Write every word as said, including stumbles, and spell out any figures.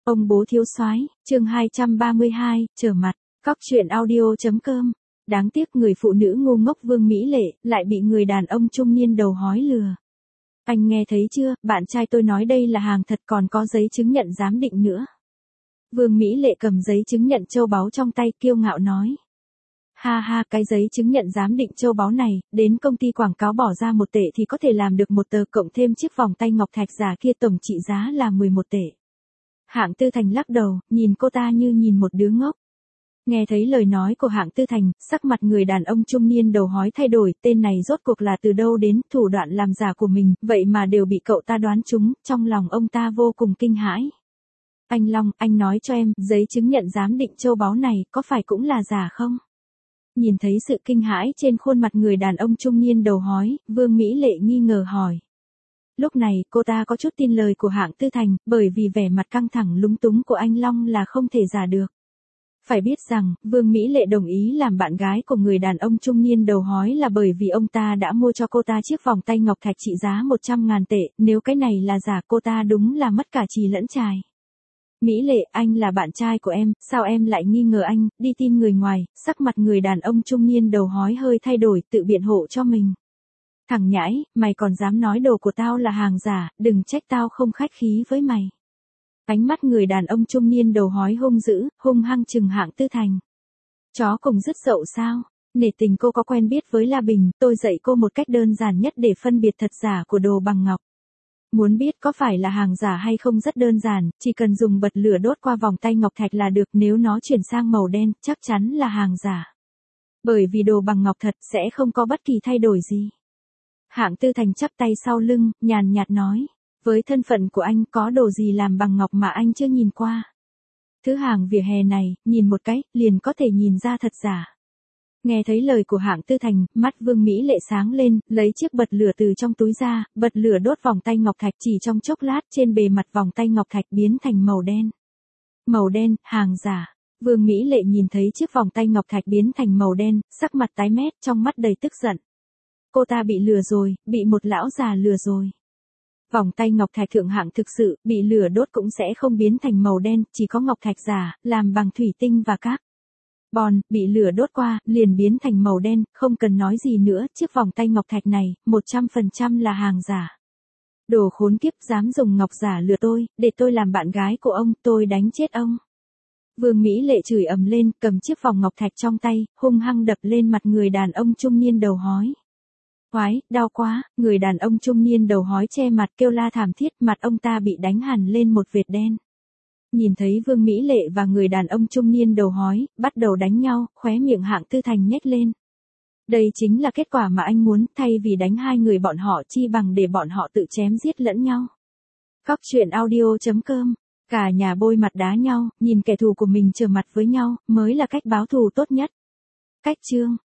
Ông bố thiếu soái, chương hai trăm ba mươi hai, trở mặt. Cóc truyện audio.com. Đáng tiếc người phụ nữ ngu ngốc Vương Mỹ Lệ lại bị người đàn ông trung niên đầu hói lừa. Anh nghe thấy chưa, bạn trai tôi nói đây là hàng thật còn có giấy chứng nhận giám định nữa. Vương Mỹ Lệ cầm giấy chứng nhận châu báu trong tay kiêu ngạo nói. Ha ha, cái giấy chứng nhận giám định châu báu này, đến công ty quảng cáo bỏ ra một tệ thì có thể làm được một tờ cộng thêm chiếc vòng tay ngọc thạch giả kia tổng trị giá là mười một tệ. Hạng Tư Thành lắc đầu, nhìn cô ta như nhìn một đứa ngốc. Nghe thấy lời nói của Hạng Tư Thành, sắc mặt người đàn ông trung niên đầu hói thay đổi, tên này rốt cuộc là từ đâu đến, thủ đoạn làm giả của mình, vậy mà đều bị cậu ta đoán trúng, trong lòng ông ta vô cùng kinh hãi. Anh Long, anh nói cho em, giấy chứng nhận giám định châu báu này, có phải cũng là giả không? Nhìn thấy sự kinh hãi trên khuôn mặt người đàn ông trung niên đầu hói, Vương Mỹ Lệ nghi ngờ hỏi. Lúc này, cô ta có chút tin lời của Hạng Tư Thành, bởi vì vẻ mặt căng thẳng lúng túng của anh Long là không thể giả được. Phải biết rằng, Vương Mỹ Lệ đồng ý làm bạn gái của người đàn ông trung niên đầu hói là bởi vì ông ta đã mua cho cô ta chiếc vòng tay ngọc thạch trị giá một trăm ngàn tệ, nếu cái này là giả cô ta đúng là mất cả trì lẫn trài. Mỹ Lệ, anh là bạn trai của em, sao em lại nghi ngờ anh, đi tin người ngoài, sắc mặt người đàn ông trung niên đầu hói hơi thay đổi, tự biện hộ cho mình. Thằng nhãi, mày còn dám nói đồ của tao là hàng giả, đừng trách tao không khách khí với mày. Ánh mắt người đàn ông trung niên đầu hói hung dữ, hung hăng trừng Hạng Tư Thành. Chó cùng dứt dậu sao? Nể tình cô có quen biết với La Bình, tôi dạy cô một cách đơn giản nhất để phân biệt thật giả của đồ bằng ngọc. Muốn biết có phải là hàng giả hay không rất đơn giản, chỉ cần dùng bật lửa đốt qua vòng tay ngọc thạch là được, nếu nó chuyển sang màu đen, chắc chắn là hàng giả. Bởi vì đồ bằng ngọc thật sẽ không có bất kỳ thay đổi gì. Hạng Tư Thành chắp tay sau lưng, nhàn nhạt nói, với thân phận của anh có đồ gì làm bằng ngọc mà anh chưa nhìn qua. Thứ hàng vỉa hè này, nhìn một cái, liền có thể nhìn ra thật giả. Nghe thấy lời của Hạng Tư Thành, mắt Vương Mỹ Lệ sáng lên, lấy chiếc bật lửa từ trong túi ra, bật lửa đốt vòng tay ngọc thạch, chỉ trong chốc lát trên bề mặt vòng tay ngọc thạch biến thành màu đen. Màu đen, hàng giả. Vương Mỹ Lệ nhìn thấy chiếc vòng tay ngọc thạch biến thành màu đen, sắc mặt tái mét, trong mắt đầy tức giận. Cô ta bị lừa rồi, bị một lão già lừa rồi. Vòng tay ngọc thạch thượng hạng thực sự, bị lửa đốt cũng sẽ không biến thành màu đen, chỉ có ngọc thạch giả, làm bằng thủy tinh và các bon, bị lửa đốt qua, liền biến thành màu đen, không cần nói gì nữa, chiếc vòng tay ngọc thạch này, một trăm phần trăm là hàng giả. Đồ khốn kiếp, dám dùng ngọc giả lừa tôi, để tôi làm bạn gái của ông, tôi đánh chết ông. Vương Mỹ Lệ chửi ầm lên, cầm chiếc vòng ngọc thạch trong tay, hung hăng đập lên mặt người đàn ông trung niên đầu hói. Oái, đau quá, người đàn ông trung niên đầu hói che mặt kêu la thảm thiết, mặt ông ta bị đánh hẳn lên một vệt đen. Nhìn thấy Vương Mỹ Lệ và người đàn ông trung niên đầu hói, bắt đầu đánh nhau, khóe miệng Hạng Tư Thành nhếch lên. Đây chính là kết quả mà anh muốn, thay vì đánh hai người bọn họ chi bằng để bọn họ tự chém giết lẫn nhau. Cóc truyện audio.com. Cả nhà bôi mặt đá nhau, nhìn kẻ thù của mình trở mặt với nhau, mới là cách báo thù tốt nhất. Cách chương.